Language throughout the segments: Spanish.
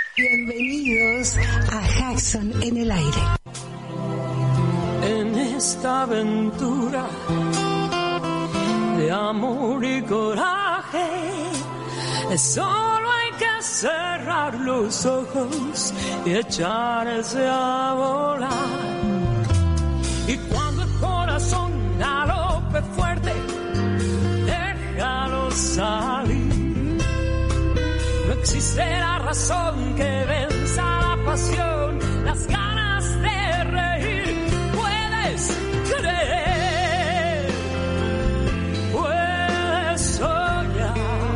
Bienvenidos a Jackson en el aire. En esta aventura de amor y coraje, solo hay que cerrar los ojos y echarse a volar. Y cuando el corazón galope fuerte, déjalo salir. No existe la razón que venza la pasión, las ganas de reír. Puedes creer, puedes soñar.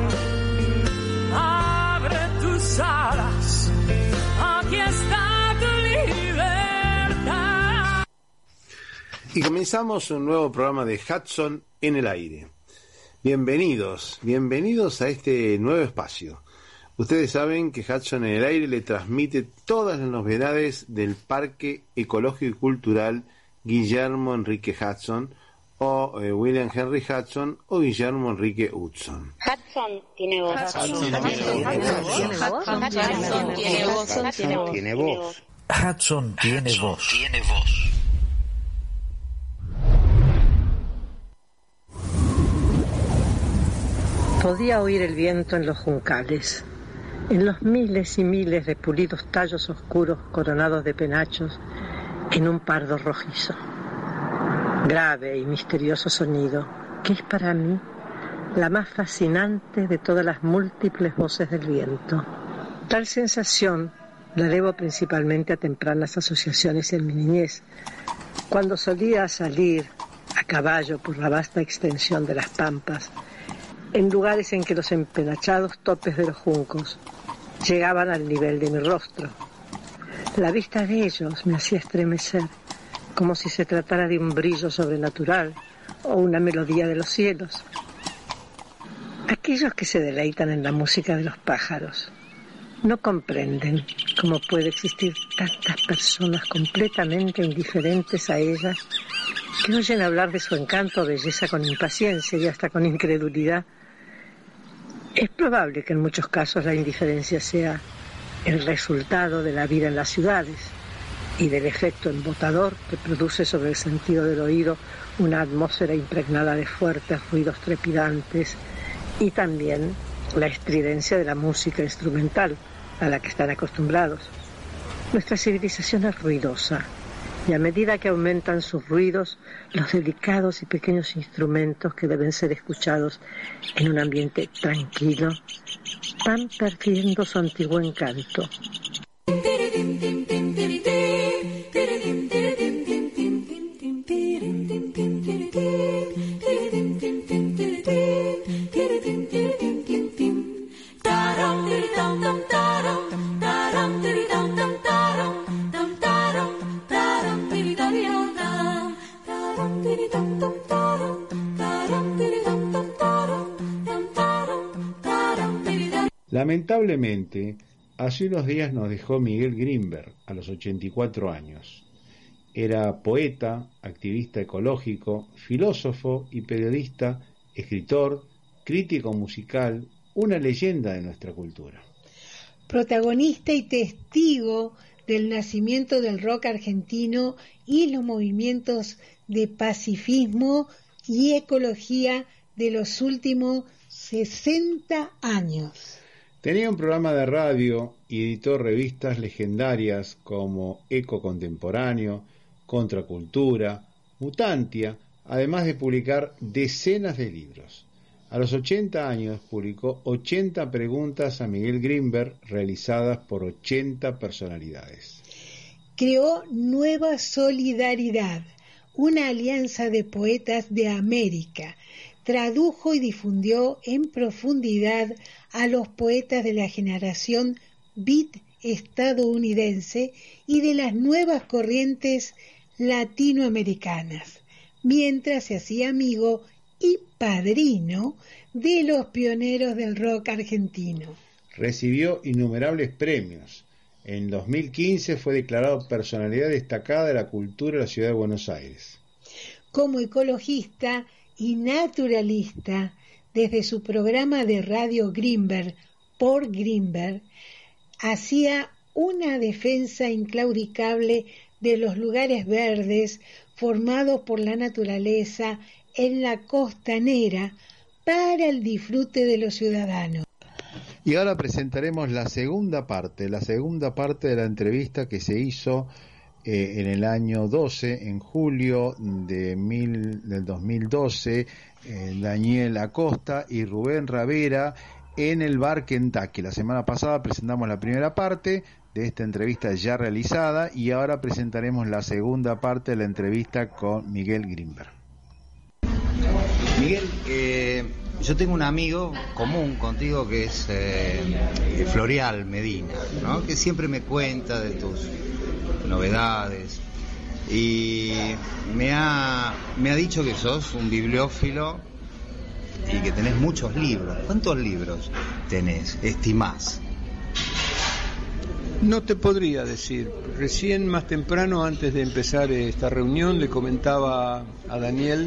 Abre tus alas, aquí está tu libertad. Y comenzamos un nuevo programa de Hudson en el aire. Bienvenidos a este nuevo espacio. Ustedes saben que Hudson en el aire le transmite todas las novedades del Parque Ecológico y Cultural Guillermo Enrique Hudson, o William Henry Hudson, o Guillermo Enrique Hudson. Hudson tiene voz. Hudson tiene voz. Hudson tiene voz. Podía oír el viento en los juncales, en los miles y miles de pulidos tallos oscuros coronados de penachos en un pardo rojizo. Grave y misterioso sonido, que es para mí la más fascinante de todas las múltiples voces del viento. Tal sensación la debo principalmente a tempranas asociaciones en mi niñez, cuando solía salir a caballo por la vasta extensión de las pampas, en lugares en que los empenachados topes de los juncos llegaban al nivel de mi rostro. La vista de ellos me hacía estremecer, como si se tratara de un brillo sobrenatural o una melodía de los cielos. Aquellos que se deleitan en la música de los pájaros no comprenden cómo puede existir tantas personas completamente indiferentes a ellas, que oyen hablar de su encanto o belleza con impaciencia y hasta con incredulidad. Es probable que en muchos casos la indiferencia sea el resultado de la vida en las ciudades y del efecto embotador que produce sobre el sentido del oído una atmósfera impregnada de fuertes ruidos trepidantes, y también la estridencia de la música instrumental a la que están acostumbrados. Nuestra civilización es ruidosa, y a medida que aumentan sus ruidos, los delicados y pequeños instrumentos que deben ser escuchados en un ambiente tranquilo van perdiendo su antiguo encanto. Lamentablemente, hace unos días nos dejó Miguel Grimberg a los 84 años. Era poeta, activista ecológico, filósofo y periodista, escritor, crítico musical, una leyenda de nuestra cultura. Protagonista y testigo del nacimiento del rock argentino y los movimientos de pacifismo y ecología de los últimos 60 años. Tenía un programa de radio y editó revistas legendarias como Eco Contemporáneo, Contracultura, Mutantia, además de publicar decenas de libros. A los 80 años publicó 80 preguntas a Miguel Grimberg realizadas por 80 personalidades. Creó Nueva Solidaridad, una alianza de poetas de América. Tradujo y difundió en profundidad a los poetas de la generación beat estadounidense y de las nuevas corrientes latinoamericanas, mientras se hacía amigo y padrino de los pioneros del rock argentino. Recibió innumerables premios. En 2015 fue declarado personalidad destacada de la cultura de la ciudad de Buenos Aires. Como ecologista y naturalista, desde su programa de radio Grimberg por Grimberg, hacía una defensa inclaudicable de los lugares verdes formados por la naturaleza en la costanera para el disfrute de los ciudadanos. Y ahora presentaremos la segunda parte de la entrevista que se hizo en el año 12, en julio del 2012, Daniel Acosta y Rubén Ravera en el bar Kentucky. La semana pasada presentamos la primera parte de esta entrevista ya realizada y ahora presentaremos la segunda parte de la entrevista con Miguel Grimberg. Miguel, yo tengo un amigo común contigo que es Florial Medina, ¿no? Que siempre me cuenta de tus novedades y me ha dicho que sos un bibliófilo y que tenés muchos libros. ¿Cuántos libros tenés, estimás? No te podría decir. Recién más temprano, antes de empezar esta reunión, le comentaba a Daniel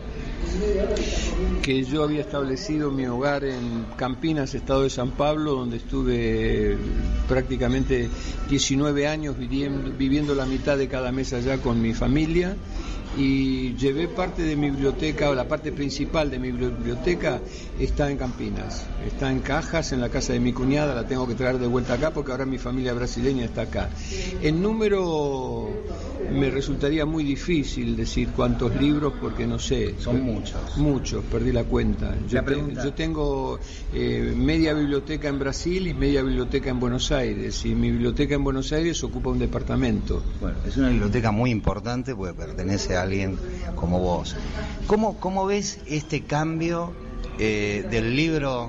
que yo había establecido mi hogar en Campinas, estado de San Pablo, donde estuve prácticamente 19 años viviendo la mitad de cada mes allá con mi familia, y llevé parte de mi biblioteca, o la parte principal de mi biblioteca está en Campinas, está en cajas en la casa de mi cuñada, la tengo que traer de vuelta acá porque ahora mi familia brasileña está acá. En número me resultaría muy difícil decir cuántos libros porque no sé. Son muchos, perdí la cuenta. Yo tengo media biblioteca en Brasil y media biblioteca en Buenos Aires, y mi biblioteca en Buenos Aires ocupa un departamento. Bueno, es una biblioteca muy importante porque pertenece a alguien como vos. ¿Cómo ves este cambio del libro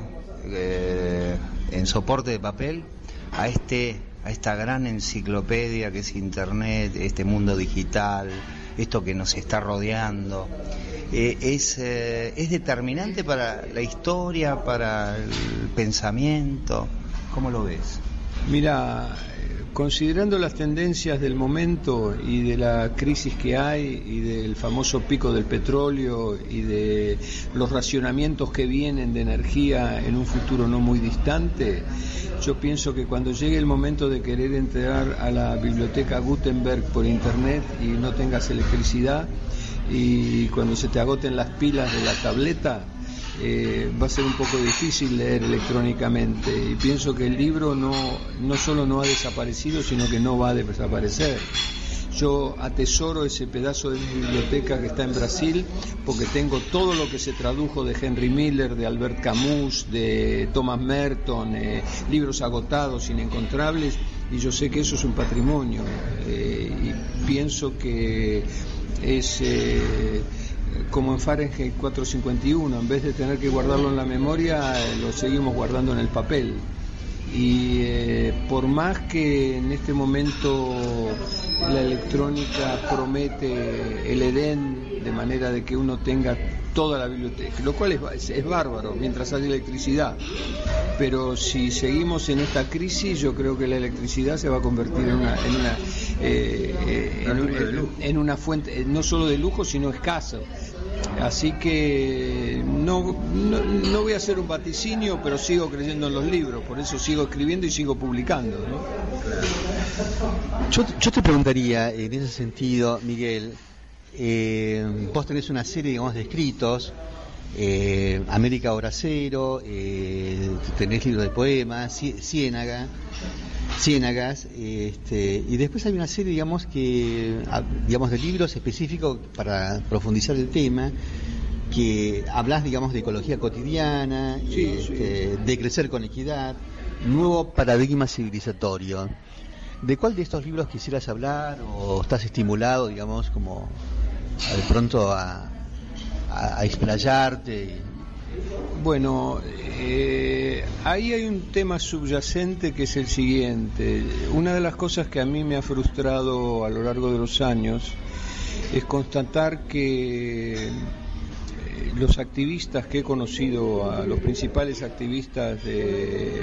en soporte de papel a esta gran enciclopedia que es Internet, este mundo digital, esto que nos está rodeando? ¿Es determinante para la historia, para el pensamiento? ¿Cómo lo ves? Mira, considerando las tendencias del momento y de la crisis que hay y del famoso pico del petróleo y de los racionamientos que vienen de energía en un futuro no muy distante, yo pienso que cuando llegue el momento de querer entrar a la biblioteca Gutenberg por internet y no tengas electricidad, y cuando se te agoten las pilas de la tableta, va a ser un poco difícil leer electrónicamente, y pienso que el libro no solo no ha desaparecido, sino que no va a desaparecer. Yo atesoro ese pedazo de mi biblioteca que está en Brasil porque tengo todo lo que se tradujo de Henry Miller, de Albert Camus, de Thomas Merton, libros agotados, inencontrables, y yo sé que eso es un patrimonio, y pienso que es como en Fahrenheit 451, en vez de tener que guardarlo en la memoria, lo seguimos guardando en el papel. Y por más que en este momento la electrónica promete el Edén, de manera de que uno tenga toda la biblioteca, lo cual es bárbaro mientras haya electricidad, pero si seguimos en esta crisis, yo creo que la electricidad se va a convertir en una fuente no solo de lujo, sino escasa. Así que no voy a hacer un vaticinio, pero sigo creyendo en los libros, por eso sigo escribiendo y sigo publicando, ¿no? Yo te preguntaría en ese sentido, Miguel, vos tenés una serie, digamos, de escritos, América Hora Cero, tenés libros de poemas, Ciénagas, y después hay una serie, digamos, de libros específicos para profundizar el tema, que hablas, digamos, de ecología cotidiana, de crecer con equidad, nuevo paradigma civilizatorio. ¿De cuál de estos libros quisieras hablar, o estás estimulado, digamos, como de pronto a explayarte? Bueno, ahí hay un tema subyacente que es el siguiente. Una de las cosas que a mí me ha frustrado a lo largo de los años es constatar que los activistas que he conocido, a los principales activistas de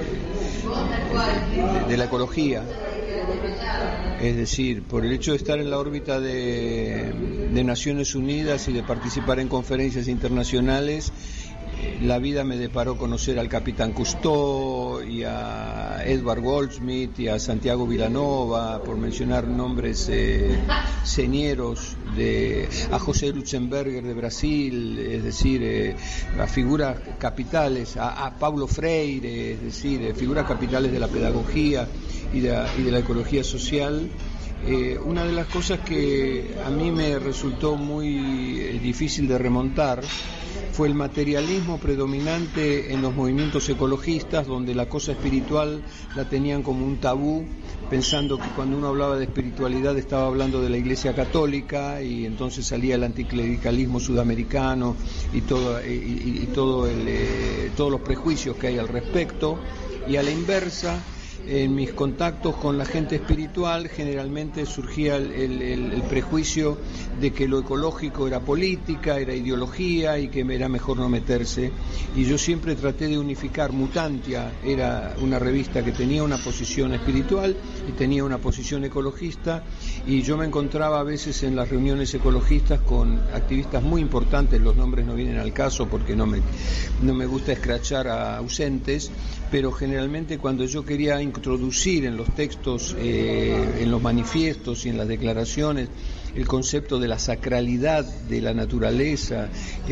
la ecología, es decir, por el hecho de estar en la órbita de Naciones Unidas y de participar en conferencias internacionales, la vida me deparó conocer al capitán Cousteau y a Edward Goldsmith y a Santiago Vilanova, por mencionar nombres señeros, a José Lutzenberger de Brasil, es decir, a figuras capitales, a Paulo Freire, es decir, figuras capitales de la pedagogía y de la ecología social. Una de las cosas que a mí me resultó muy difícil de remontar fue el materialismo predominante en los movimientos ecologistas, donde la cosa espiritual la tenían como un tabú, pensando que cuando uno hablaba de espiritualidad estaba hablando de la Iglesia Católica, y entonces salía el anticlericalismo sudamericano y todos los prejuicios que hay al respecto. Y a la inversa, en mis contactos con la gente espiritual generalmente surgía el prejuicio de que lo ecológico era política, era ideología y que era mejor no meterse, y yo siempre traté de unificar. Mutantia era una revista que tenía una posición espiritual y tenía una posición ecologista, y yo me encontraba a veces en las reuniones ecologistas con activistas muy importantes, los nombres no vienen al caso porque no me gusta escrachar a ausentes, pero generalmente cuando yo quería introducir en los textos, en los manifiestos y en las declaraciones, el concepto de la sacralidad de la naturaleza,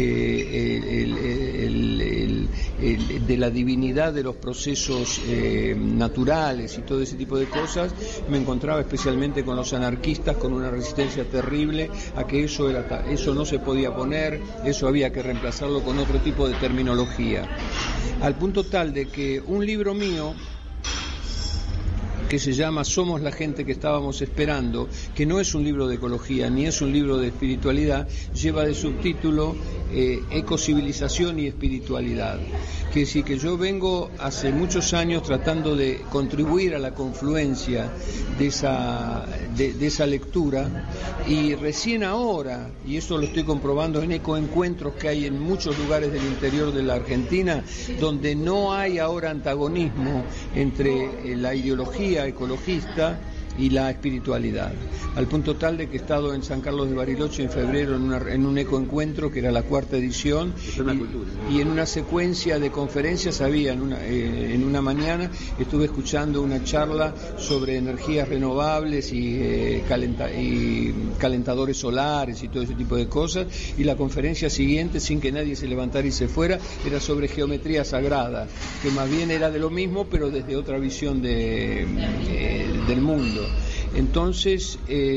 de la divinidad de los procesos naturales y todo ese tipo de cosas, me encontraba especialmente con los anarquistas con una resistencia terrible a que eso no se podía poner, eso había que reemplazarlo con otro tipo de terminología, al punto tal de que un libro mío que se llama Somos la gente que estábamos esperando, que no es un libro de ecología ni es un libro de espiritualidad, lleva de subtítulo Ecocivilización y Espiritualidad. Quiere decir que yo vengo hace muchos años tratando de contribuir a la confluencia de esa lectura, y recién ahora, y eso lo estoy comprobando en ecoencuentros que hay en muchos lugares del interior de la Argentina, donde no hay ahora antagonismo entre la ideología ecologista y la espiritualidad, al punto tal de que he estado en San Carlos de Bariloche en febrero en un ecoencuentro que era la 4ª edición, y en una secuencia de conferencias había en una mañana estuve escuchando una charla sobre energías renovables y calentadores solares y todo ese tipo de cosas, y la conferencia siguiente, sin que nadie se levantara y se fuera, era sobre geometría sagrada, que más bien era de lo mismo pero desde otra visión del mundo. Entonces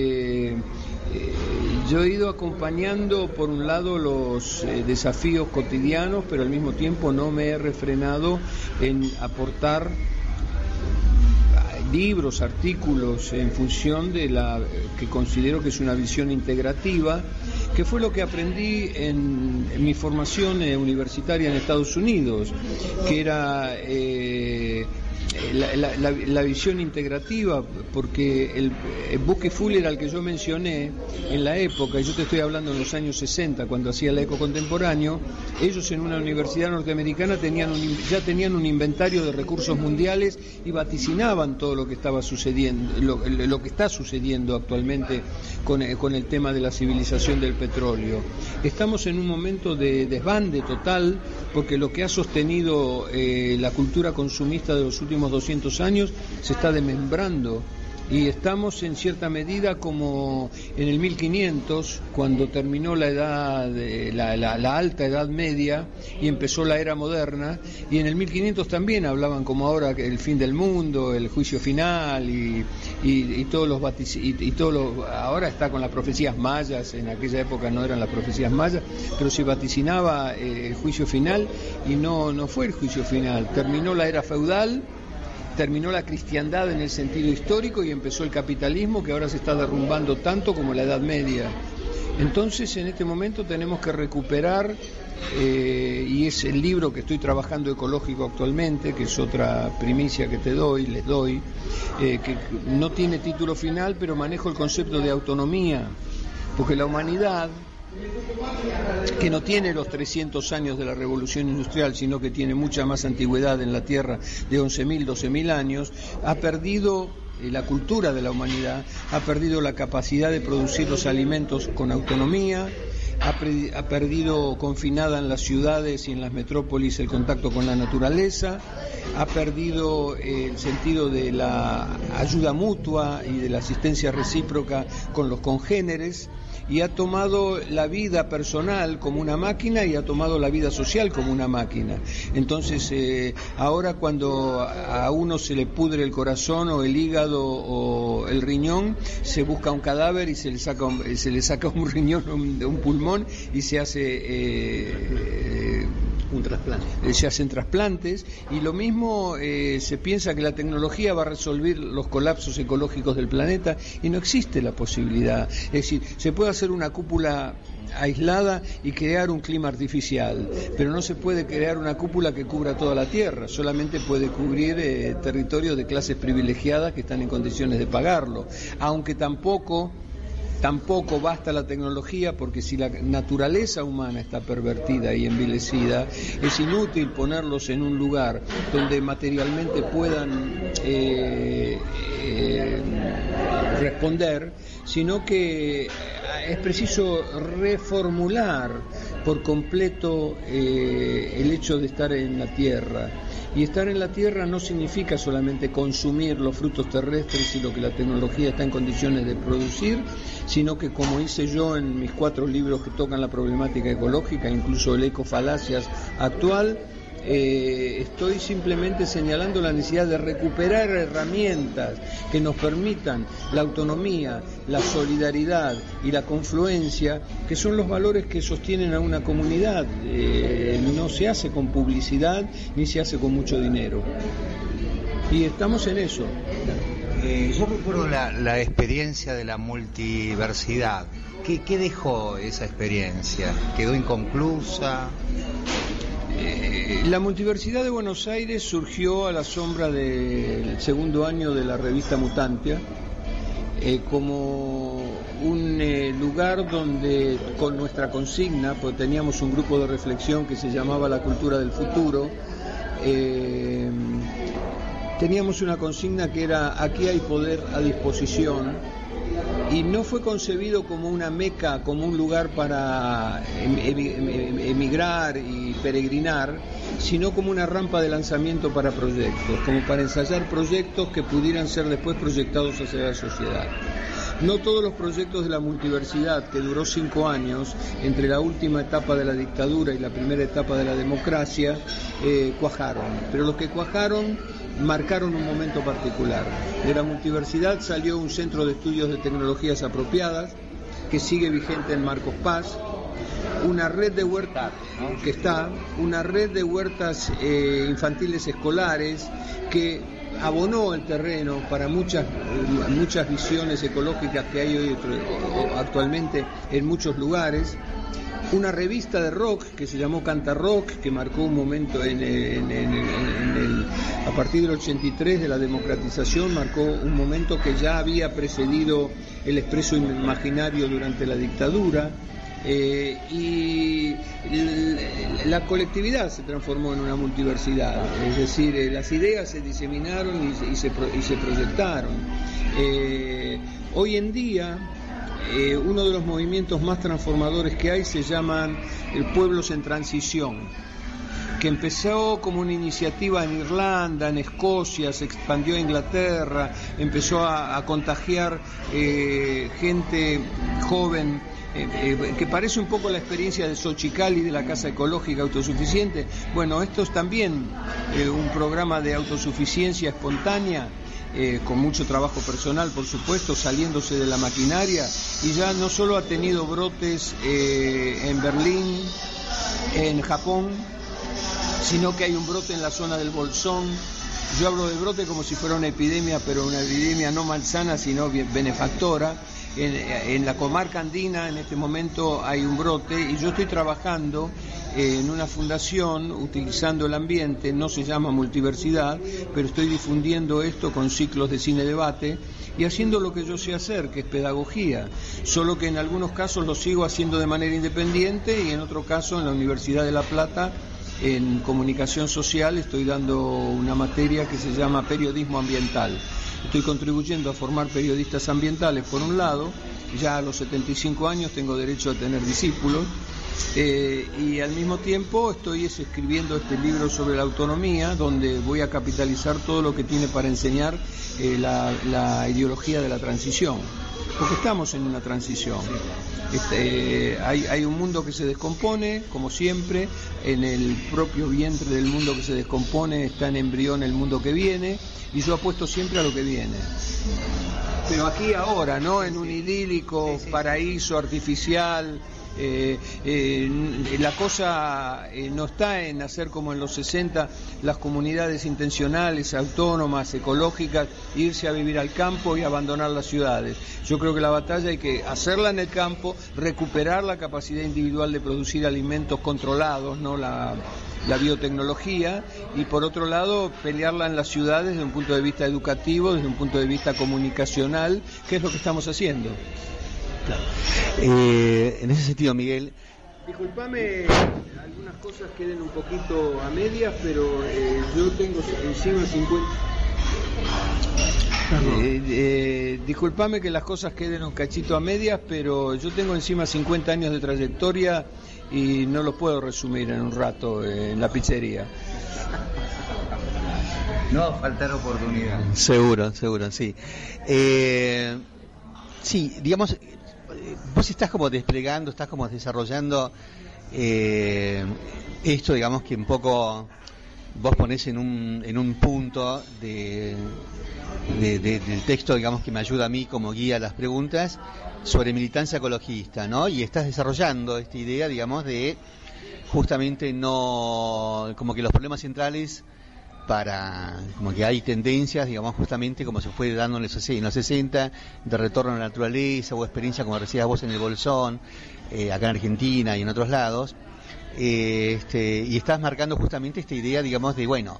yo he ido acompañando por un lado los desafíos cotidianos, pero al mismo tiempo no me he refrenado en aportar libros, artículos en función de la que considero que es una visión integrativa, que fue lo que aprendí en mi formación universitaria en Estados Unidos, que era la visión integrativa, porque el Bucky Fuller al que yo mencioné en la época, y yo te estoy hablando en los años 60, cuando hacía el eco contemporáneo, ellos en una universidad norteamericana ya tenían un inventario de recursos mundiales y vaticinaban todo lo que estaba sucediendo, lo que está sucediendo actualmente con el tema de la civilización del petróleo. Estamos en un momento de desbande total, porque lo que ha sostenido la cultura consumista de los últimos 200 años se está desmembrando, y estamos en cierta medida como en el 1500, cuando terminó la edad la alta edad media y empezó la era moderna, y en el 1500 también hablaban como ahora el fin del mundo, el juicio final y todos los ahora está con las profecías mayas. En aquella época no eran las profecías mayas, pero se vaticinaba el juicio final, y no fue el juicio final. Terminó la era feudal, terminó la cristiandad en el sentido histórico, y empezó el capitalismo, que ahora se está derrumbando tanto como la Edad Media. Entonces, en este momento tenemos que recuperar, y es el libro que estoy trabajando ecológico actualmente, que es otra primicia que les doy, que no tiene título final, pero manejo el concepto de autonomía, porque la humanidad, que no tiene los 300 años de la revolución industrial, sino que tiene mucha más antigüedad en la Tierra, de 11.000, 12.000 años, ha perdido, la cultura de la humanidad ha perdido la capacidad de producir los alimentos con autonomía, ha perdido confinada en las ciudades y en las metrópolis el contacto con la naturaleza, ha perdido el sentido de la ayuda mutua y de la asistencia recíproca con los congéneres, y ha tomado la vida personal como una máquina y ha tomado la vida social como una máquina. Entonces, ahora cuando a uno se le pudre el corazón o el hígado o el riñón, se busca un cadáver y se le saca un riñón o un pulmón y se hace un trasplante. Se hacen trasplantes, y lo mismo se piensa que la tecnología va a resolver los colapsos ecológicos del planeta, y no existe la posibilidad. Es decir, se puede hacer una cúpula aislada y crear un clima artificial, pero no se puede crear una cúpula que cubra toda la Tierra, solamente puede cubrir territorios de clases privilegiadas que están en condiciones de pagarlo, aunque tampoco basta la tecnología, porque si la naturaleza humana está pervertida y envilecida, es inútil ponerlos en un lugar donde materialmente puedan responder, sino que es preciso reformular por completo el hecho de estar en la Tierra. Y estar en la Tierra no significa solamente consumir los frutos terrestres y lo que la tecnología está en condiciones de producir, sino que, como hice yo en mis 4 libros que tocan la problemática ecológica, incluso el ecofalacias actual, estoy simplemente señalando la necesidad de recuperar herramientas que nos permitan la autonomía, la solidaridad y la confluencia, que son los valores que sostienen a una comunidad. No se hace con publicidad ni se hace con mucho dinero. Y estamos en eso. Yo recuerdo la experiencia de la multiversidad. ¿Qué dejó esa experiencia? ¿Quedó inconclusa? La multiversidad de Buenos Aires surgió a la sombra del segundo año de la revista Mutantia, como un lugar donde, con nuestra consigna, pues teníamos un grupo de reflexión que se llamaba La Cultura del Futuro, teníamos una consigna que era: aquí hay poder a disposición. Y no fue concebido como una meca, como un lugar para emigrar y peregrinar, sino como una rampa de lanzamiento para proyectos, como para ensayar proyectos que pudieran ser después proyectados hacia la sociedad. No todos los proyectos de la multiversidad, que duró 5 años, entre la última etapa de la dictadura y la primera etapa de la democracia, cuajaron, pero los que cuajaron marcaron un momento particular. De la multiversidad salió un centro de estudios de tecnologías apropiadas, que sigue vigente en Marcos Paz, una red de huertas una red de huertas infantiles escolares que abonó el terreno para muchas visiones ecológicas que hay hoy actualmente en muchos lugares. Una revista de rock que se llamó Canta Rock, que marcó un momento a partir del 83 de la democratización, marcó un momento que ya había precedido el expreso imaginario durante la dictadura. Y la colectividad se transformó en una multiversidad, es decir, las ideas se diseminaron y se proyectaron. Hoy en día, uno de los movimientos más transformadores que hay se llaman el Pueblos en Transición, que empezó como una iniciativa en Irlanda, en Escocia, se expandió a Inglaterra, empezó a contagiar gente joven, que parece un poco la experiencia de Xochicalli, de la Casa Ecológica Autosuficiente. Bueno, esto es también un programa de autosuficiencia espontánea, con mucho trabajo personal, por supuesto, saliéndose de la maquinaria, y ya no solo ha tenido brotes en Berlín, en Japón, sino que hay un brote en la zona del Bolsón. Yo hablo de brote como si fuera una epidemia, pero una epidemia no malsana, sino benefactora. En la comarca andina en este momento hay un brote, y yo estoy trabajando en una fundación utilizando el ambiente, no se llama multiversidad, pero estoy difundiendo esto con ciclos de cine debate y haciendo lo que yo sé hacer, que es pedagogía, solo que en algunos casos lo sigo haciendo de manera independiente, y en otro caso en la Universidad de La Plata, en comunicación social, estoy dando una materia que se llama periodismo ambiental. Estoy contribuyendo a formar periodistas ambientales, por un lado. Ya a los 75 años tengo derecho a tener discípulos, y al mismo tiempo estoy escribiendo este libro sobre la autonomía, donde voy a capitalizar todo lo que tiene para enseñar la ideología de la transición, porque estamos en una transición. Hay un mundo que se descompone, como siempre. En el propio vientre del mundo que se descompone está en embrión el mundo que viene, y yo apuesto siempre a lo que viene. Pero aquí ahora, ¿no? En un idílico paraíso artificial. La cosa no está en hacer como en los 60 las comunidades intencionales, autónomas, ecológicas, irse a vivir al campo y abandonar las ciudades. Yo creo que la batalla hay que hacerla en el campo, recuperar la capacidad individual de producir alimentos controlados, ¿no? La biotecnología, y por otro lado pelearla en las ciudades desde un punto de vista educativo, desde un punto de vista comunicacional, que es lo que estamos haciendo. Claro. En ese sentido, Miguel, disculpame, algunas cosas queden un poquito a medias, pero yo tengo encima 50. Disculpame que las cosas queden un cachito a medias, pero yo tengo encima 50 años de trayectoria y no los puedo resumir en un rato en la pizzería. No va a faltar oportunidad. Seguro, sí. Sí, digamos, vos estás como desplegando, estás como desarrollando esto, digamos, que un poco vos ponés en un punto del texto, digamos, que me ayuda a mí como guía a las preguntas sobre militancia ecologista, ¿no? Y estás desarrollando esta idea, digamos, de justamente no, como que los problemas centrales como que hay tendencias, digamos, justamente como se fue dando en los 60, de retorno a la naturaleza o experiencia, como decías vos, en el Bolsón, acá en Argentina y en otros lados, y estás marcando justamente esta idea, digamos, de, bueno,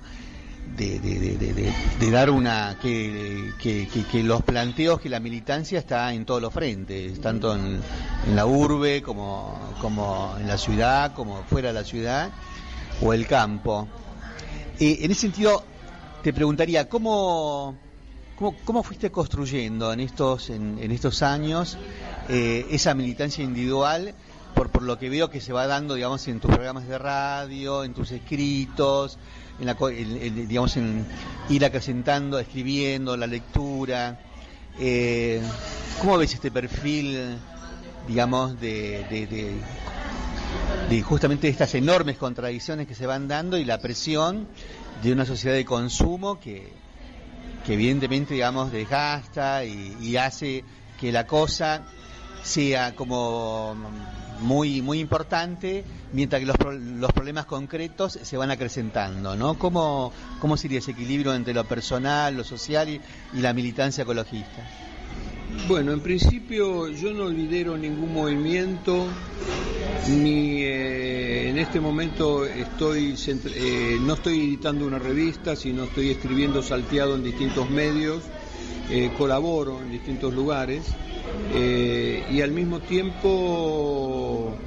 de dar que los planteos, que la militancia está en todos los frentes, tanto en la urbe como en la ciudad, como fuera de la ciudad o el campo. En ese sentido, te preguntaría, ¿cómo fuiste construyendo en estos años esa militancia individual, por lo que veo que se va dando, digamos, en tus programas de radio, en tus escritos, digamos, en ir acrecentando, escribiendo, la lectura? ¿Cómo ves este perfil, digamos, de justamente estas enormes contradicciones que se van dando y la presión de una sociedad de consumo que evidentemente, digamos, desgasta y hace que la cosa sea como muy muy importante, mientras que los problemas concretos se van acrecentando, ¿no? ¿Cómo sería ese equilibrio entre lo personal, lo social y la militancia ecologista? Bueno, en principio yo no lidero ningún movimiento, ni en este momento no estoy editando una revista, sino estoy escribiendo salteado en distintos medios, colaboro en distintos lugares, y al mismo tiempo,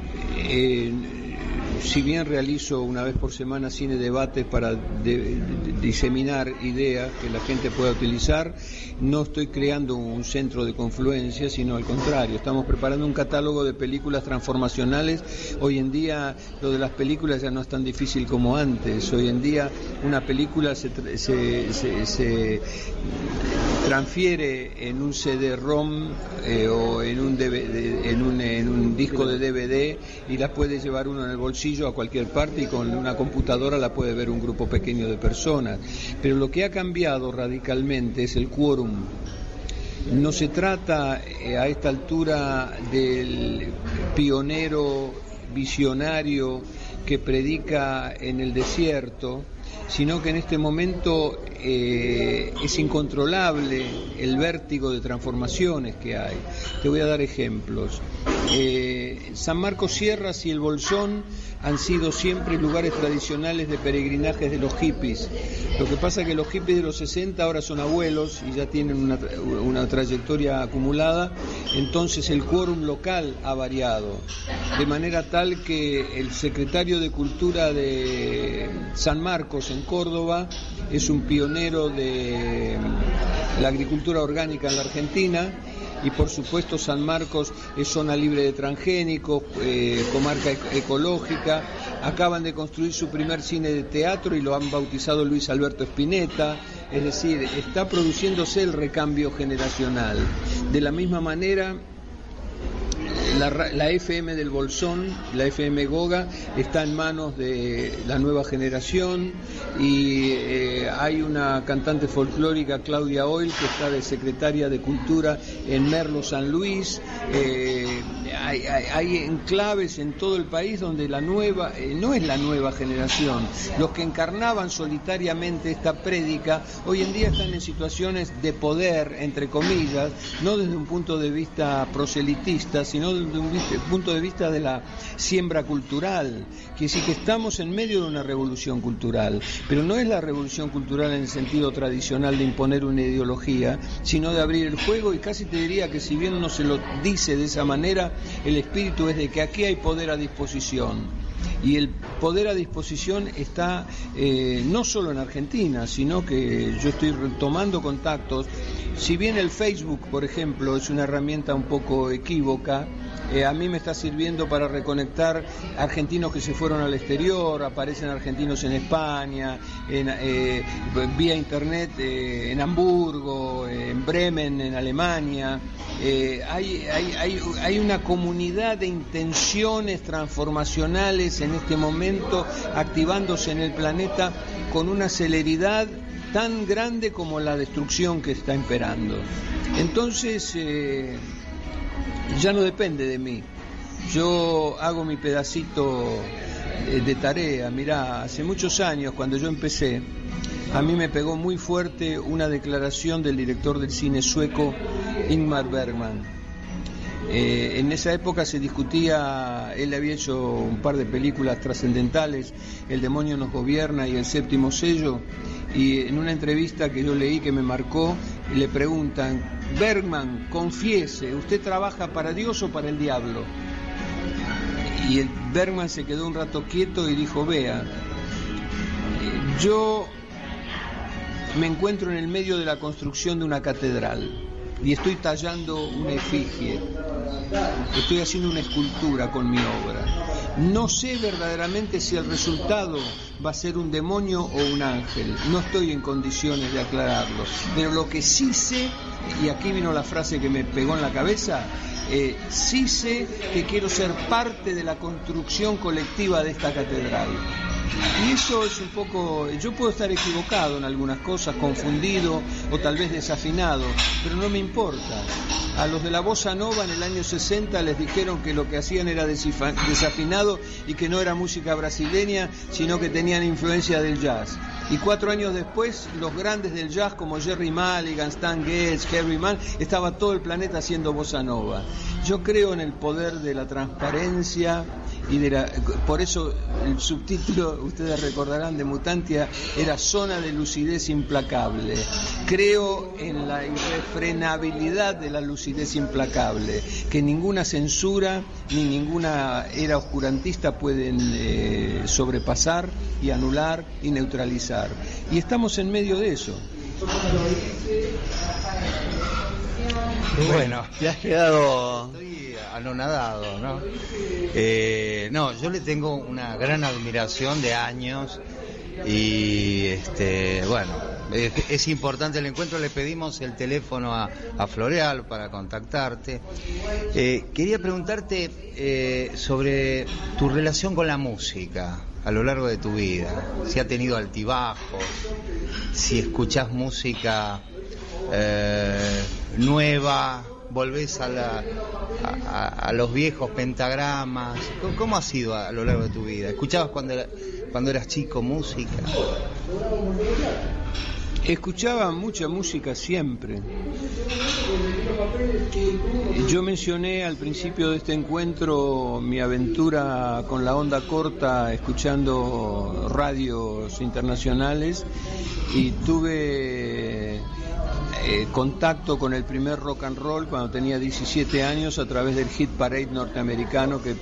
si bien realizo una vez por semana cine debates para diseminar ideas que la gente pueda utilizar, no estoy creando un centro de confluencia, sino al contrario, estamos preparando un catálogo de películas transformacionales. Hoy en día lo de las películas ya no es tan difícil como antes. Hoy en día una película se transfiere en un CD-ROM o en un DVD, en un disco de DVD, y la puede llevar uno en el bolsillo a cualquier parte, y con una computadora la puede ver un grupo pequeño de personas. Pero lo que ha cambiado radicalmente es el quórum. No se trata a esta altura del pionero visionario que predica en el desierto, sino que en este momento es incontrolable el vértigo de transformaciones que hay. Te voy a dar ejemplos. San Marcos Sierras y el Bolsón han sido siempre lugares tradicionales de peregrinajes de los hippies. Lo que pasa es que los hippies de los 60 ahora son abuelos y ya tienen una trayectoria acumulada, entonces el quórum local ha variado, de manera tal que el secretario de Cultura de San Marcos en Córdoba es un pionero de la agricultura orgánica en la Argentina. Y por supuesto San Marcos es zona libre de transgénicos, comarca ecológica. Acaban de construir su primer cine de teatro y lo han bautizado Luis Alberto Spinetta. Es decir, está produciéndose el recambio generacional. De la misma manera, la FM del Bolsón, la FM Goga, está en manos de la nueva generación y hay una cantante folclórica, Claudia Oil, que está de secretaria de Cultura en Merlo, San Luis. Hay enclaves en todo el país donde la nueva, no es la nueva generación, los que encarnaban solitariamente esta prédica, hoy en día están en situaciones de poder, entre comillas, no desde un punto de vista proselitista, sino desde un punto de vista de la siembra cultural, que sí que estamos en medio de una revolución cultural, pero no es la revolución cultural en el sentido tradicional de imponer una ideología, sino de abrir el juego, y casi te diría que si bien no se lo dice de esa manera, el espíritu es de que aquí hay poder a disposición. Y el poder a disposición está no solo en Argentina, sino que yo estoy retomando contactos. Si bien el Facebook, por ejemplo, es una herramienta un poco equívoca, a mí me está sirviendo para reconectar argentinos que se fueron al exterior, aparecen argentinos en España, vía internet en Hamburgo, en Bremen, en Alemania. Hay una comunidad de intenciones transformacionales en este momento activándose en el planeta con una celeridad tan grande como la destrucción que está imperando. Entonces, ya no depende de mí. Yo hago mi pedacito de tarea. Mirá, hace muchos años, cuando yo empecé, a mí me pegó muy fuerte una declaración del director del cine sueco, Ingmar Bergman. En esa época se discutía, él había hecho un par de películas trascendentales, El demonio nos gobierna y El séptimo sello, y en una entrevista que yo leí que me marcó, le preguntan: Bergman, confiese, ¿usted trabaja para Dios o para el diablo? Y el Bergman se quedó un rato quieto y dijo: vea, yo me encuentro en el medio de la construcción de una catedral y estoy tallando una efigie, estoy haciendo una escultura con mi obra. No sé verdaderamente si el resultado va a ser un demonio o un ángel, no estoy en condiciones de aclararlo, pero lo que sí sé, y aquí vino la frase que me pegó en la cabeza, sí sé que quiero ser parte de la construcción colectiva de esta catedral. Y eso es un poco, yo puedo estar equivocado en algunas cosas, confundido o tal vez desafinado, pero no me importa. A los de la bossa nova en el año 60 les dijeron que lo que hacían era desafinado y que no era música brasileña, sino que tenían influencia del jazz. Y 4 años después, los grandes del jazz como Jerry Mulligan, Stan Getz, Harry Mann, estaba todo el planeta haciendo bossa nova. Yo creo en el poder de la transparencia y por eso el subtítulo, ustedes recordarán, de Mutantia era Zona de lucidez implacable. Creo en la irrefrenabilidad de la lucidez implacable, que ninguna censura ni ninguna era oscurantista pueden sobrepasar y anular y neutralizar. Y estamos en medio de eso. Bueno, te has quedado... Estoy anonadado, ¿no? No, yo le tengo una gran admiración de años y, bueno, es importante el encuentro. Le pedimos el teléfono a Floreal para contactarte. Quería preguntarte sobre tu relación con la música a lo largo de tu vida, si ha tenido altibajos, si escuchás música nueva, volvés a los viejos pentagramas. ¿Cómo ha sido a lo largo de tu vida? ¿Escuchabas cuando eras chico música? Escuchaba mucha música siempre. Yo mencioné al principio de este encuentro mi aventura con la onda corta, escuchando radios internacionales, y tuve contacto con el primer rock and roll cuando tenía 17 años a través del Hit Parade norteamericano que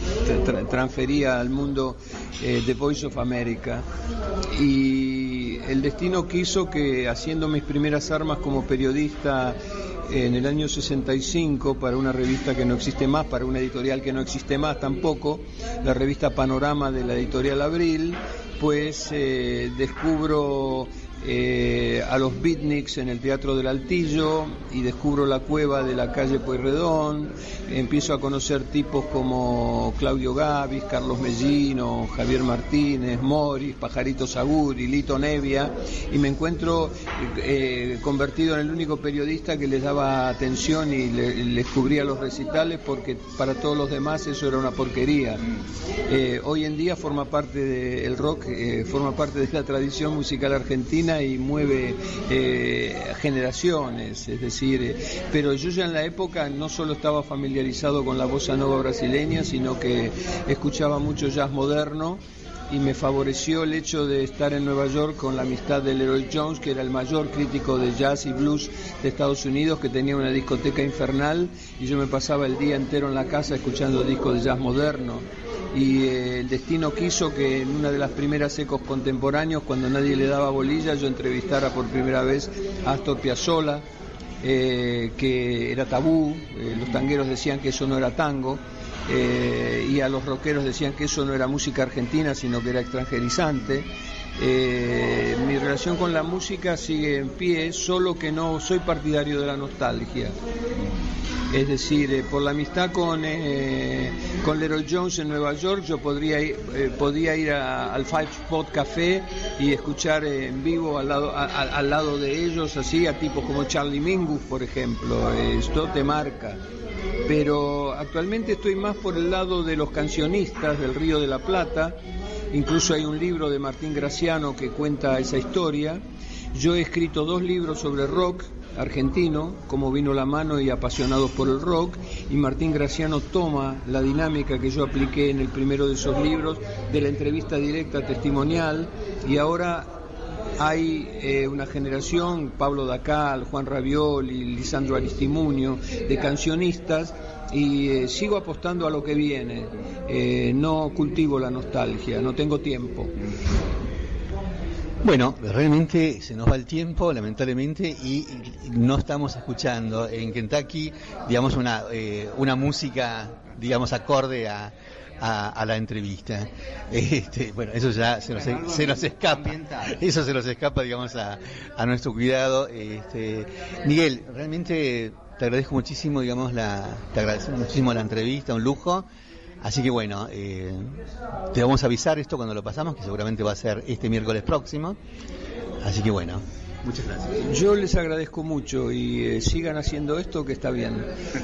transfería al mundo The Voice of America. Y el destino quiso que, haciendo mis primeras armas como periodista en el año 65 para una revista que no existe más, para una editorial que no existe más tampoco, la revista Panorama de la editorial Abril, pues descubro a los beatniks en el Teatro del Altillo y descubro la cueva de la calle Pueyrredón. Empiezo a conocer tipos como Claudio Gavis, Carlos Mellino, Javier Martínez, Morris, Pajarito Saguri, Lito Nevia, y me encuentro convertido en el único periodista que les daba atención y les cubría los recitales, porque para todos los demás eso era una porquería. Hoy en día forma parte del rock, forma parte de la tradición musical argentina y mueve generaciones, es decir, pero yo ya en la época no solo estaba familiarizado con la bossa nova brasileña, sino que escuchaba mucho jazz moderno, y me favoreció el hecho de estar en Nueva York con la amistad de Leroy Jones, que era el mayor crítico de jazz y blues de Estados Unidos, que tenía una discoteca infernal, y yo me pasaba el día entero en la casa escuchando discos de jazz moderno. Y el destino quiso que en una de las primeras ecos contemporáneos, cuando nadie le daba bolilla, yo entrevistara por primera vez a Astor Piazzolla, que era tabú, los tangueros decían que eso no era tango, y a los rockeros decían que eso no era música argentina, sino que era extranjerizante. Mi relación con la música sigue en pie, solo que no soy partidario de la nostalgia. Es decir, por la amistad con Leroy Jones en Nueva York, yo podía ir al Five Spot Café y escuchar en vivo al lado de ellos, así, a tipos como Charlie Mingus, por ejemplo. Esto te marca. Pero actualmente estoy más por el lado de los cancionistas del Río de la Plata. Incluso hay un libro de Martín Graciano que cuenta esa historia. Yo he escrito 2 libros sobre rock argentino, Cómo vino la mano y Apasionados por el rock, y Martín Graciano toma la dinámica que yo apliqué en el primero de esos libros, de la entrevista directa testimonial, y ahora hay una generación, Pablo Dacal, Juan Ravioli, Lisandro Aristimuño, de cancionistas, y sigo apostando a lo que viene. No cultivo la nostalgia, no tengo tiempo. Bueno, realmente se nos va el tiempo, lamentablemente, y no estamos escuchando en Kentucky, digamos, una música, digamos, acorde a la entrevista. Bueno, eso ya se nos escapa. Eso se nos escapa, digamos, a nuestro cuidado. Miguel, realmente te agradezco muchísimo, digamos, te agradecemos muchísimo la entrevista, un lujo. Así que bueno, te vamos a avisar esto cuando lo pasamos, que seguramente va a ser este miércoles próximo. Así que bueno, muchas gracias. Yo les agradezco mucho y sigan haciendo esto, que está bien.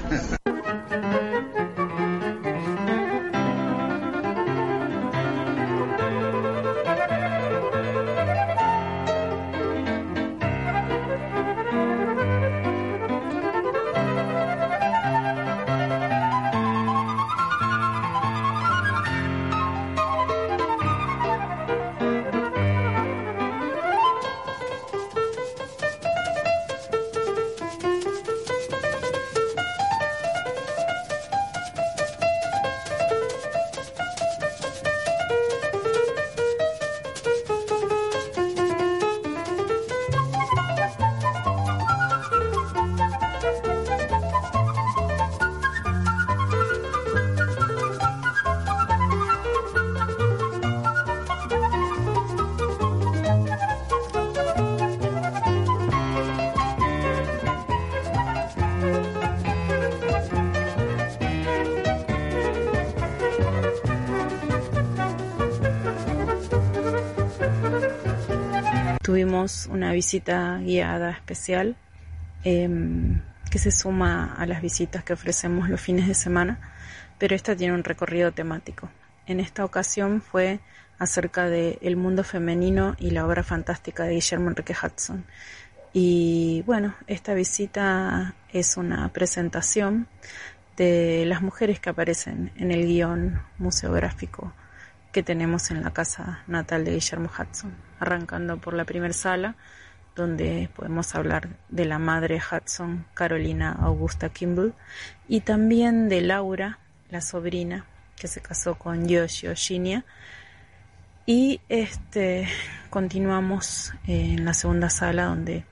Tuvimos una visita guiada especial que se suma a las visitas que ofrecemos los fines de semana, pero esta tiene un recorrido temático. En esta ocasión fue acerca de el mundo femenino y la obra fantástica de Guillermo Enrique Hudson. Y bueno, esta visita es una presentación de las mujeres que aparecen en el guión museográfico que tenemos en la casa natal de Guillermo Hudson, arrancando por la primera sala, donde podemos hablar de la madre Hudson, Carolina Augusta Kimball, y también de Laura, la sobrina, que se casó con Yoshi Oginia, Y continuamos en la segunda sala, donde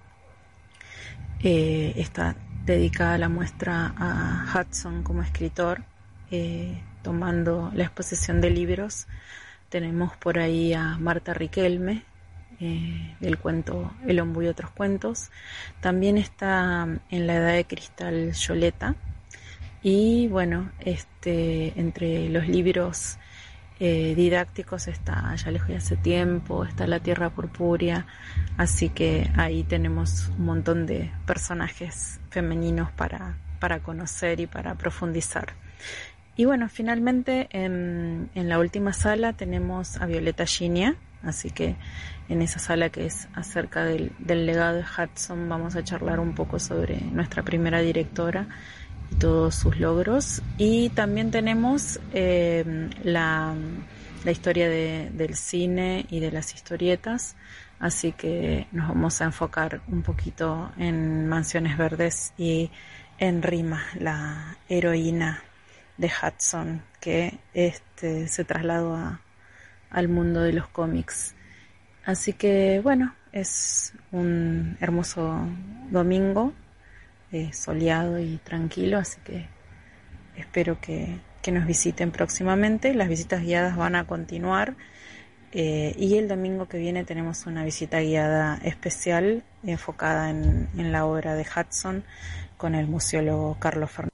está dedicada la muestra a Hudson como escritor, tomando la exposición de libros. Tenemos por ahí a Marta Riquelme, del cuento El Ombú y otros cuentos. También está en La Edad de Cristal Yoleta. Y bueno, entre los libros didácticos está Ya lejos y hace tiempo, está La Tierra Purpúrea, así que ahí tenemos un montón de personajes femeninos para conocer y para profundizar. Y bueno, finalmente en la última sala tenemos a Violeta Ginia, así que en esa sala que es acerca del legado de Hudson vamos a charlar un poco sobre nuestra primera directora y todos sus logros. Y también tenemos la historia del cine y de las historietas, así que nos vamos a enfocar un poquito en Mansiones Verdes y en Rima, la heroína de Hudson, que se trasladó al mundo de los cómics. Así que bueno, es un hermoso domingo, soleado y tranquilo, así que espero que nos visiten próximamente. Las visitas guiadas van a continuar, y el domingo que viene tenemos una visita guiada especial enfocada en la obra de Hudson con el museólogo Carlos Fernández.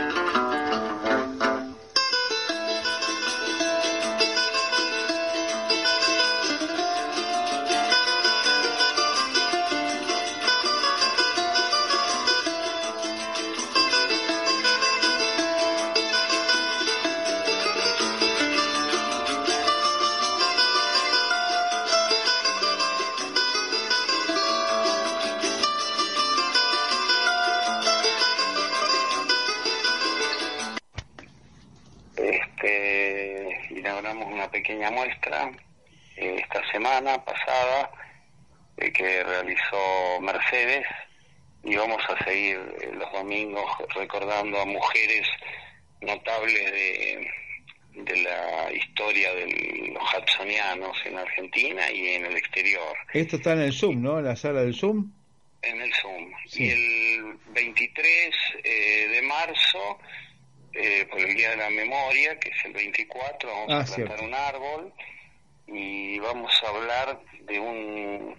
Inauguramos una pequeña muestra esta semana pasada que realizó Mercedes, y vamos a seguir los domingos recordando a mujeres notables de la historia de los hudsonianos en Argentina y en el exterior. Esto está en el Zoom, ¿no? En la sala del Zoom. En el Zoom. Sí. Y el 23 de marzo, por el Día de la Memoria, que es el 24, vamos a plantar cierto. un árbol y vamos a hablar de un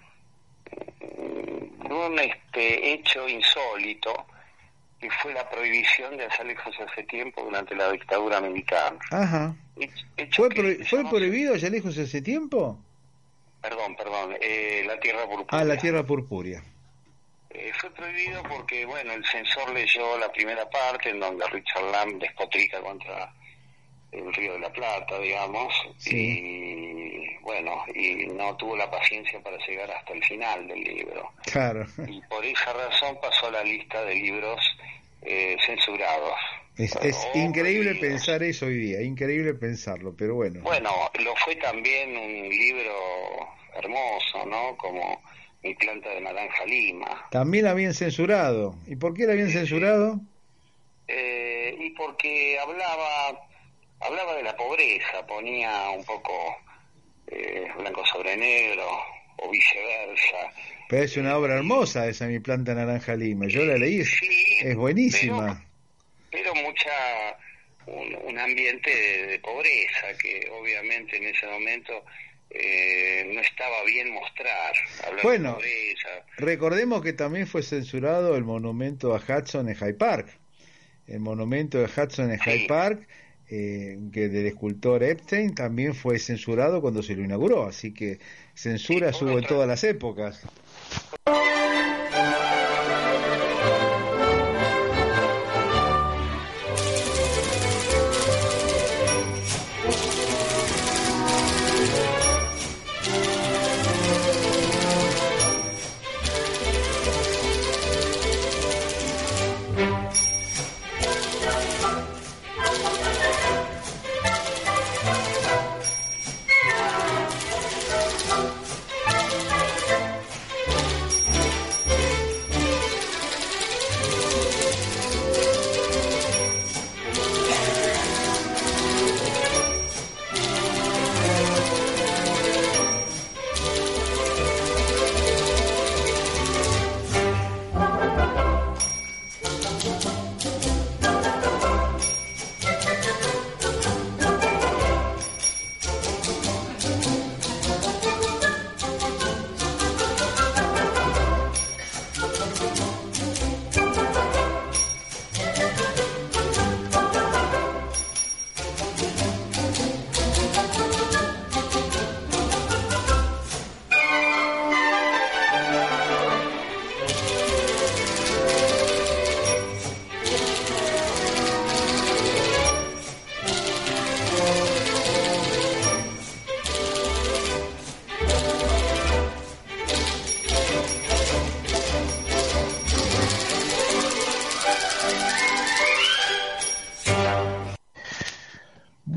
hecho insólito, que fue la prohibición de hacer lejos hace tiempo durante la dictadura militar. Ajá. ¿Fue prohibido ya lejos hace tiempo? Perdón, La Tierra Purpúrea. La Tierra Purpúrea. Fue prohibido porque, bueno, el censor leyó la primera parte en donde Richard Lamb despotrica contra el Río de la Plata, digamos, sí. Y bueno, y no tuvo la paciencia para llegar hasta el final del libro. Claro. Y por esa razón pasó a la lista de libros censurados. Es increíble pensar eso hoy día, increíble pensarlo, pero bueno. Bueno, lo fue también un libro hermoso, ¿no? Como Mi planta de naranja lima. También la habían censurado. ¿Y por qué la habían censurado? Y porque hablaba de la pobreza, ponía un poco blanco sobre negro o viceversa. Pero es una obra hermosa esa Mi planta de naranja lima. Yo la leí, sí, es buenísima. Pero un ambiente de pobreza que obviamente en ese momento no estaba bien mostrar. Bueno, recordemos que también fue censurado el monumento a Hudson en Hyde Park. El monumento de Hudson en Hyde Park, que del escultor Epstein, también fue censurado cuando se lo inauguró. Así que censura hubo en todas las épocas.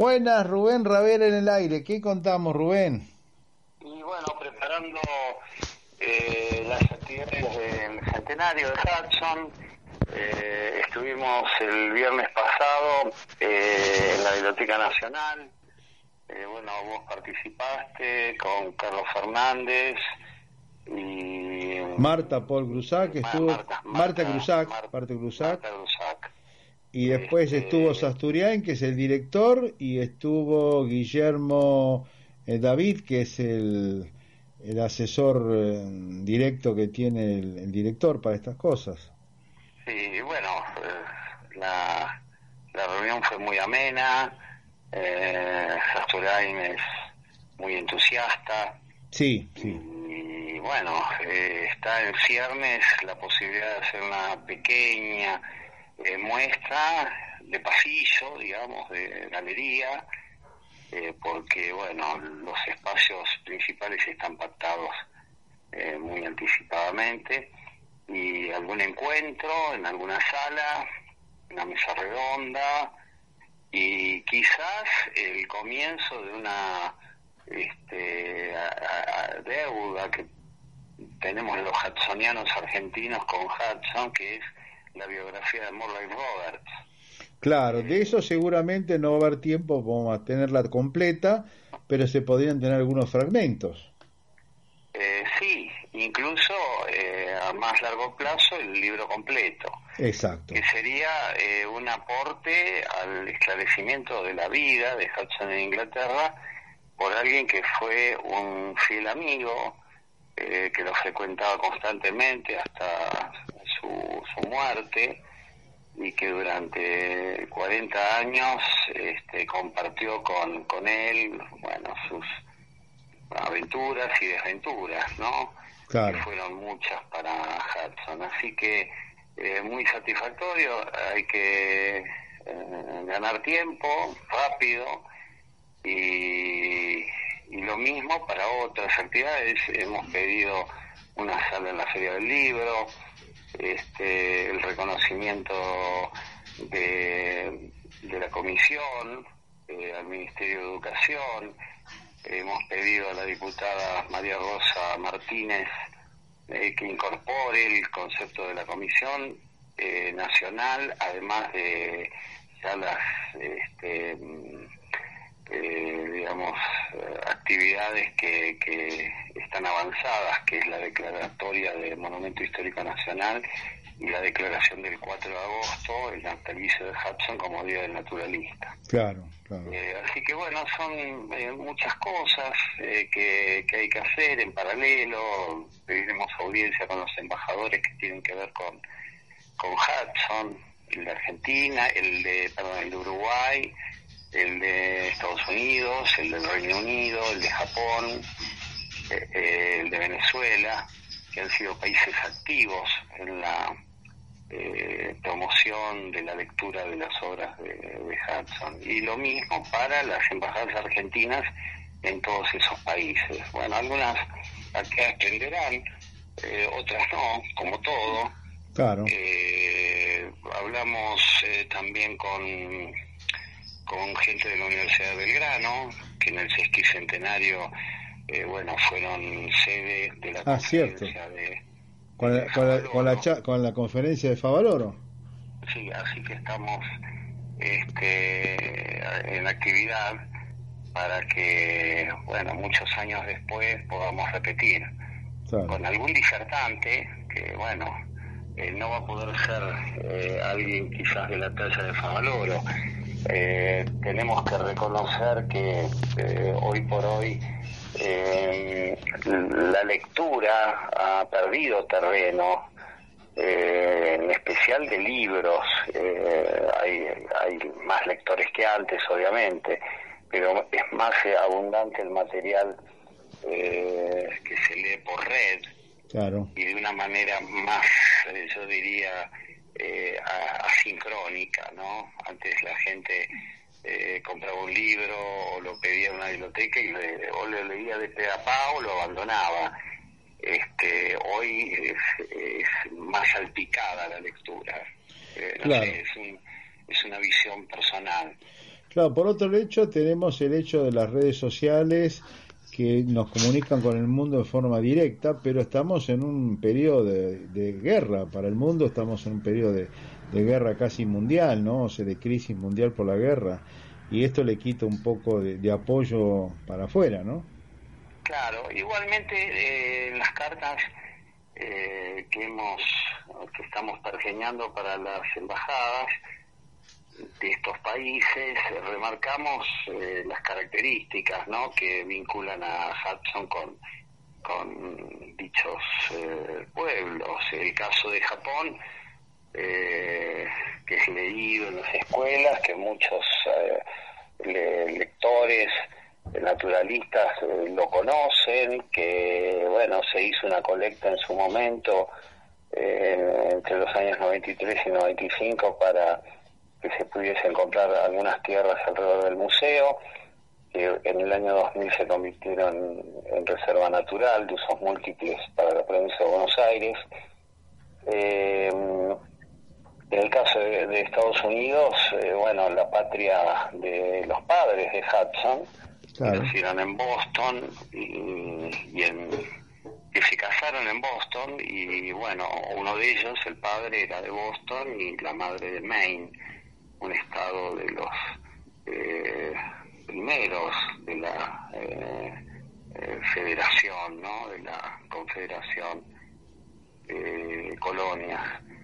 Buenas, Rubén Ravera en el aire. ¿Qué contamos, Rubén? Y bueno, preparando las actividades del centenario de Hudson. Estuvimos el viernes pasado en la Biblioteca Nacional. Bueno, vos participaste con Carlos Fernández y Marta Paul Grusac, estuvo Marta Grusac. Y después estuvo Sasturian, que es el director, y estuvo Guillermo David, que es el asesor directo que tiene el director para estas cosas. Sí, bueno, la reunión fue muy amena. Sasturian es muy entusiasta. Sí. Y bueno, está en ciernes la posibilidad de hacer una pequeña muestra de pasillo, digamos, de galería, porque bueno, los espacios principales están pactados muy anticipadamente, y algún encuentro en alguna sala, una mesa redonda, y quizás el comienzo de una deuda que tenemos los hudsonianos argentinos con Hudson, que es la biografía de Murray Roberts. Claro, de eso seguramente no va a haber tiempo como a tenerla completa, pero se podrían tener algunos fragmentos. Sí, incluso a más largo plazo el libro completo. Exacto. Que sería un aporte al esclarecimiento de la vida de Hudson en Inglaterra por alguien que fue un fiel amigo, que lo frecuentaba constantemente hasta su muerte, y que durante 40 años compartió con él, bueno, sus aventuras y desventuras, ¿no? Claro. Que fueron muchas para Hudson. Así que muy satisfactorio. Hay que ganar tiempo rápido, y lo mismo para otras actividades. Hemos pedido una sala en la Feria del Libro, el reconocimiento de la comisión, al Ministerio de Educación. Hemos pedido a la diputada María Rosa Martínez que incorpore el concepto de la comisión nacional, además de ya las actividades que están avanzadas, que es la declaratoria de Monumento Histórico Nacional y la declaración del 4 de agosto, el natalicio de Hudson como Día del Naturalista. Claro. Así que bueno, son muchas cosas que hay que hacer en paralelo. Pediremos audiencia con los embajadores que tienen que ver con Hudson, el de Argentina, el de Uruguay, el de Estados Unidos, el del Reino Unido, el de Japón, el de Venezuela, que han sido países activos en la promoción de la lectura de las obras de Hudson. Y lo mismo para las embajadas argentinas en todos esos países. Bueno, algunas actividades prenderán, otras no, como todo. Claro. Hablamos también con gente de la Universidad de Belgrano, que en el sesquicentenario fueron sede de la conferencia de con la conferencia de Favaloro. Sí, así que estamos en actividad para que, muchos años después podamos repetir. Claro. Con algún disertante que, no va a poder ser alguien quizás de la talla de Favaloro. Tenemos que reconocer que hoy por hoy la lectura ha perdido terreno, en especial de libros. Hay más lectores que antes, obviamente, pero es más abundante el material que se lee por red. Claro. Y de una manera más, yo diría, asincrónica, ¿no? Antes la gente compraba un libro o lo pedía en una biblioteca y o lo leía de pe a pa o lo abandonaba. Hoy es más salpicada la lectura. Claro. Es una visión personal. Claro, por otro hecho tenemos el hecho de las redes sociales que nos comunican con el mundo de forma directa, pero estamos en un periodo de guerra para el mundo, estamos en un periodo de guerra casi mundial, ¿no? O sea, de crisis mundial por la guerra, y esto le quita un poco de apoyo para afuera, ¿no? Claro, igualmente las cartas que estamos pergeñando para las embajadas de estos países, remarcamos las características, ¿no?, que vinculan a Hudson con dichos pueblos. El caso de Japón, que es leído en las escuelas, que muchos lectores naturalistas lo conocen, que bueno, se hizo una colecta en su momento entre los años 93 y 95 para que se pudiesen comprar algunas tierras alrededor del museo, que en el año 2000 se convirtieron en reserva natural de usos múltiples para la provincia de Buenos Aires. En el caso de Estados Unidos, bueno, la patria de los padres de Hudson, claro, que nacieron en Boston que se casaron en Boston, y bueno, uno de ellos, el padre, era de Boston y la madre de Maine, un estado de los primeros de la federación, ¿no?, de la confederación colonias.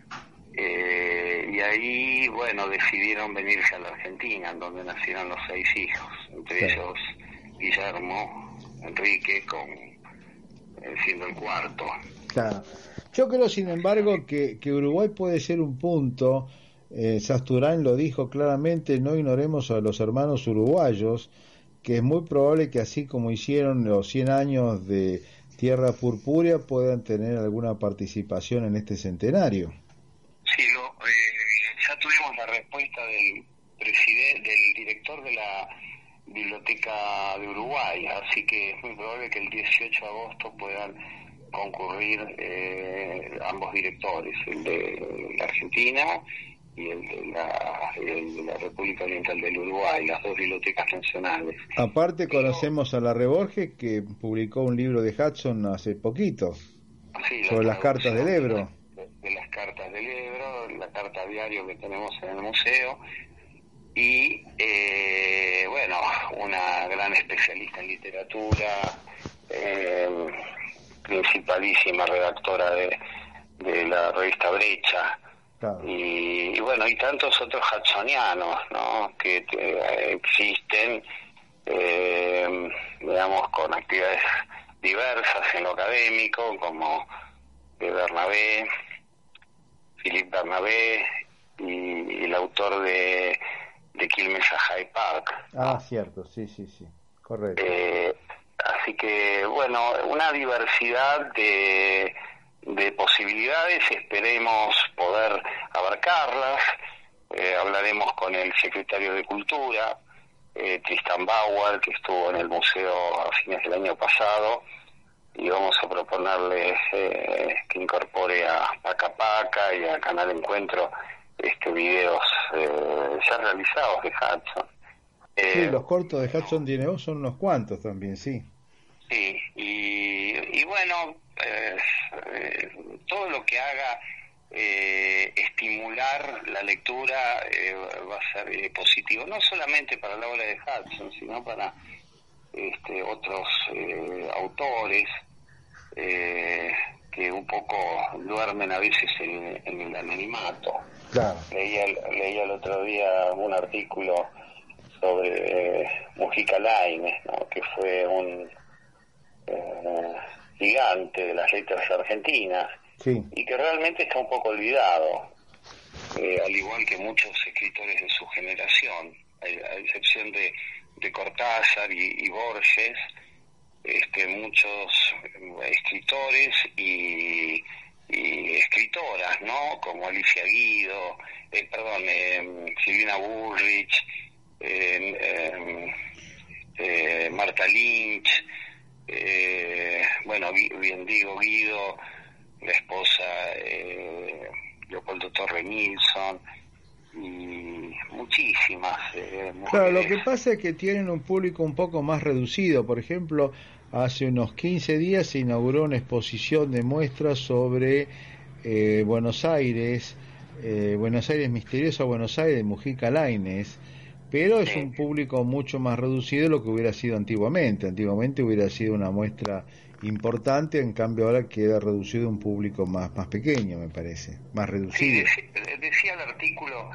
Y ahí, bueno, decidieron venirse a la Argentina, en donde nacieron los 6 hijos, entre ellos Guillermo Enrique, siendo el cuarto. Claro. Yo creo, sin embargo, que Uruguay puede ser un punto. Sasturán lo dijo claramente: no ignoremos a los hermanos uruguayos, que es muy probable que así como hicieron los 100 años de Tierra Purpúrea, puedan tener alguna participación en este centenario. Sí, ya tuvimos la respuesta del director de la Biblioteca de Uruguay, así que es muy probable que el 18 de agosto puedan concurrir ambos directores, el de la Argentina y el de la República Oriental del Uruguay, las dos bibliotecas nacionales. Aparte conocemos a la Reborges, que publicó un libro de Hudson hace poquito, sobre las cartas del Ebro. De las cartas del Ebro, la carta diario que tenemos en el museo, y bueno, una gran especialista en literatura, principalísima redactora de la revista Brecha. Claro. Y bueno, y tantos otros hudsonianos, ¿no?, que existen, digamos, con actividades diversas en lo académico, como Bernabé, Philippe Bernabé, y el autor de Quilmes a Hyde Park. Ah, cierto, sí, correcto. Así que, bueno, una diversidad de posibilidades, esperemos poder abarcarlas. Hablaremos con el secretario de Cultura, Tristan Bauer, que estuvo en el museo a fines del año pasado, y vamos a proponerle que incorpore a Paca Paca y a Canal Encuentro videos ya realizados de Hudson. Sí, los cortos de Hudson tiene vos son unos cuantos también, sí. Sí, y bueno, todo lo que haga estimular la lectura va a ser positivo, no solamente para la obra de Hudson, sino para otros autores que un poco duermen a veces en el anonimato. Claro. Leía el otro día un artículo sobre Mujica Lainez, ¿no?, que fue un gigante de las letras argentinas, sí, y que realmente está un poco olvidado, al igual que muchos escritores de su generación, a excepción de Cortázar y Borges. Muchos escritores y escritoras, ¿no?, como Alicia Guido, Silvina Bullrich, Marta Lynch, bueno, bien digo, Guido, la esposa Leopoldo Torre Nilsson, y muchísimas mujeres. Claro, lo que pasa es que tienen un público un poco más reducido. Por ejemplo, hace unos 15 días se inauguró una exposición de muestras sobre Buenos Aires misteriosa, Buenos Aires, de Mujica Lainez, pero es un público mucho más reducido de lo que hubiera sido antiguamente. Antiguamente hubiera sido una muestra importante, en cambio ahora queda reducido a un público más pequeño, me parece, más reducido. Sí, decía el artículo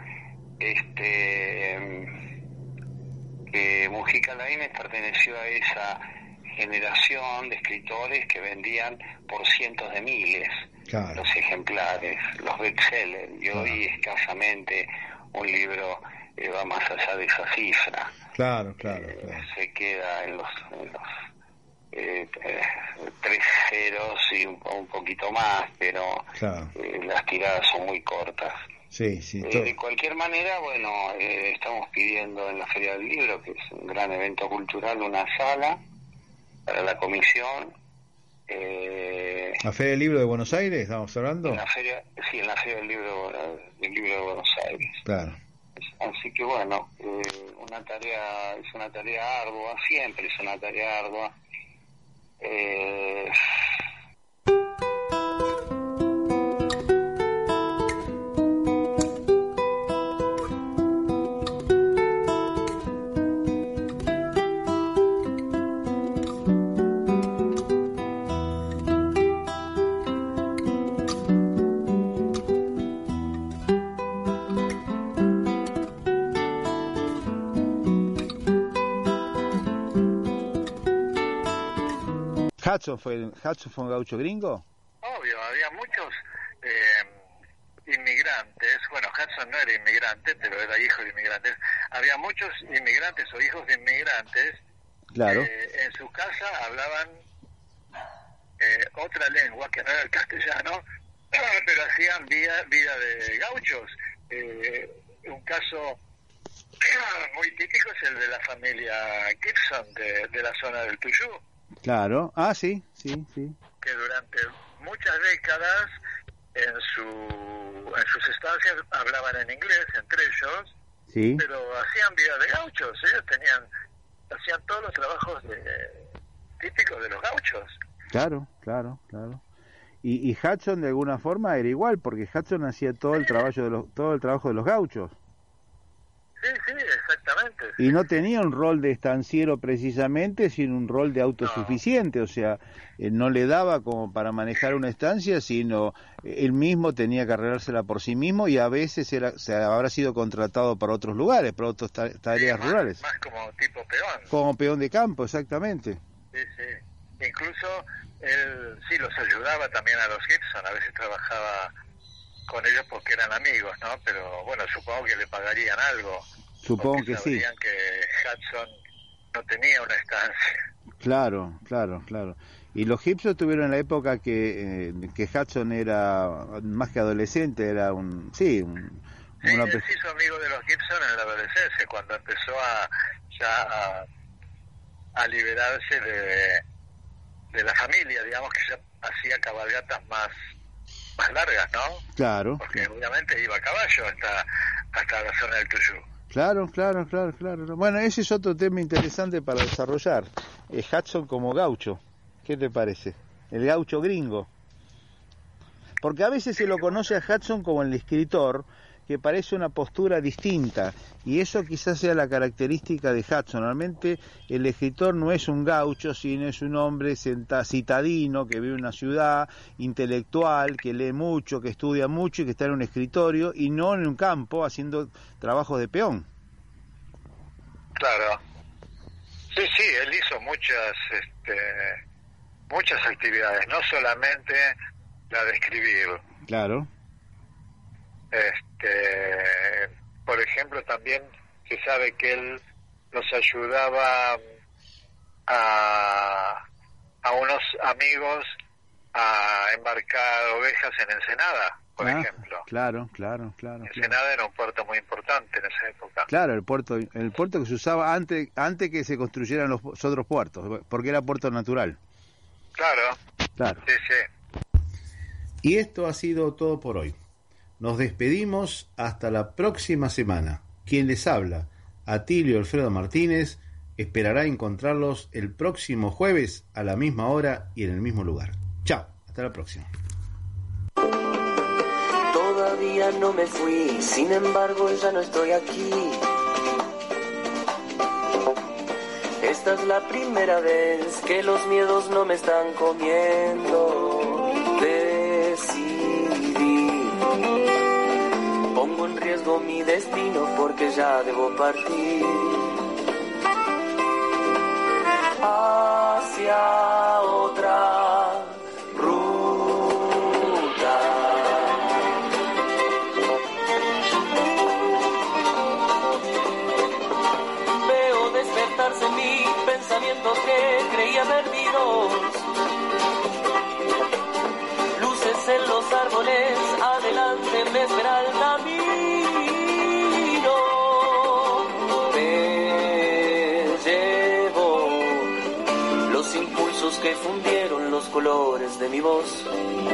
que Mujica Lainez perteneció a esa generación de escritores que vendían por cientos de miles los ejemplares, los bestsellers, y hoy escasamente un libro va más allá de esa cifra. Claro. Se queda en los 3 ceros y un poquito más, pero las tiradas son muy cortas. Sí. De cualquier manera, bueno, estamos pidiendo en la Feria del Libro, que es un gran evento cultural, una sala para la comisión. ¿La Feria del Libro de Buenos Aires estamos hablando? En la Feria del Libro de Buenos Aires. Claro. Así que bueno, es una tarea ardua, siempre es una tarea ardua. ¿Hudson fue un gaucho gringo? Obvio, había muchos inmigrantes. Bueno, Hudson no era inmigrante, pero era hijo de inmigrantes. Había muchos inmigrantes o hijos de inmigrantes. Claro. En su casa hablaban otra lengua que no era el castellano, pero hacían vida de gauchos. Un caso muy típico es el de la familia Gibson de la zona del Tuyú. Claro, sí. Que durante muchas décadas en sus estancias hablaban en inglés entre ellos, pero hacían vida de gauchos. Ellos hacían todos los trabajos típicos de los gauchos. Claro. Y Hudson de alguna forma era igual, porque Hudson hacía todo el trabajo de los gauchos. Sí, exactamente. Y no tenía un rol de estanciero precisamente, sino un rol de autosuficiente, o sea, no le daba como para manejar una estancia, sino él mismo tenía que arreglársela por sí mismo, y a veces habrá sido contratado para otros lugares, para otras tareas rurales. Más como tipo peón. Como peón de campo, exactamente. Sí. Incluso él los ayudaba también a los Gibson, a veces trabajaba con ellos porque eran amigos, ¿no? Pero bueno, supongo que le pagarían algo. Supongo que sí. Sabían que Hudson no tenía una estancia. Claro. Y los Gibson tuvieron la época que Hudson era más que adolescente, era él se hizo amigo de los Gibson en la adolescencia, cuando empezó a liberarse de la familia, digamos, que ya hacía cabalgatas más largas, ¿no? Claro. Porque obviamente iba a caballo hasta la zona del Tuyú. Claro. Bueno, ese es otro tema interesante para desarrollar. Hudson como gaucho, ¿qué te parece? El gaucho gringo. Porque a veces se lo conoce a Hudson como el escritor, que parece una postura distinta, y eso quizás sea la característica de Hudson. Normalmente el escritor no es un gaucho, sino es un hombre citadino que vive en una ciudad, intelectual, que lee mucho, que estudia mucho y que está en un escritorio y no en un campo haciendo trabajos de peón. Claro. Sí, él hizo muchas actividades, no solamente la de escribir. Claro. Por ejemplo, también se sabe que él los ayudaba a unos amigos a embarcar ovejas en Ensenada, por ejemplo. Claro. Ensenada era un puerto muy importante en esa época. Claro, el puerto que se usaba antes que se construyeran los otros puertos, porque era puerto natural. Claro. Sí. Y esto ha sido todo por hoy. Nos despedimos hasta la próxima semana. quien les habla, Atilio Alfredo Martínez, esperará encontrarlos el próximo jueves a la misma hora y en el mismo lugar. Chao, hasta la próxima. Todavía no me fui, sin embargo ya no estoy aquí. Esta es la primera vez que los miedos no me están comiendo. Decidí, pongo en riesgo mi destino porque ya debo partir hacia otra ruta. Veo despertarse en mí pensamientos que creía perdidos, luces en los árboles, adelante me espera el camino. Me llevo los impulsos que fundieron los colores de mi voz.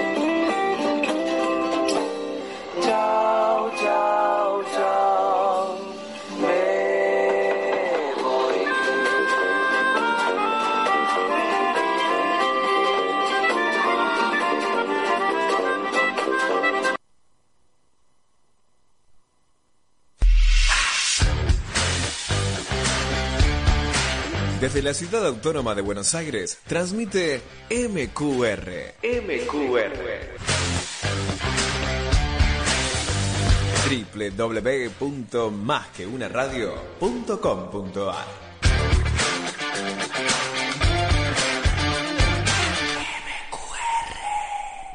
Chao, chao, chao, me voy. Desde la ciudad autónoma de Buenos Aires, transmite MQR. www.masqueunaradio.com.ar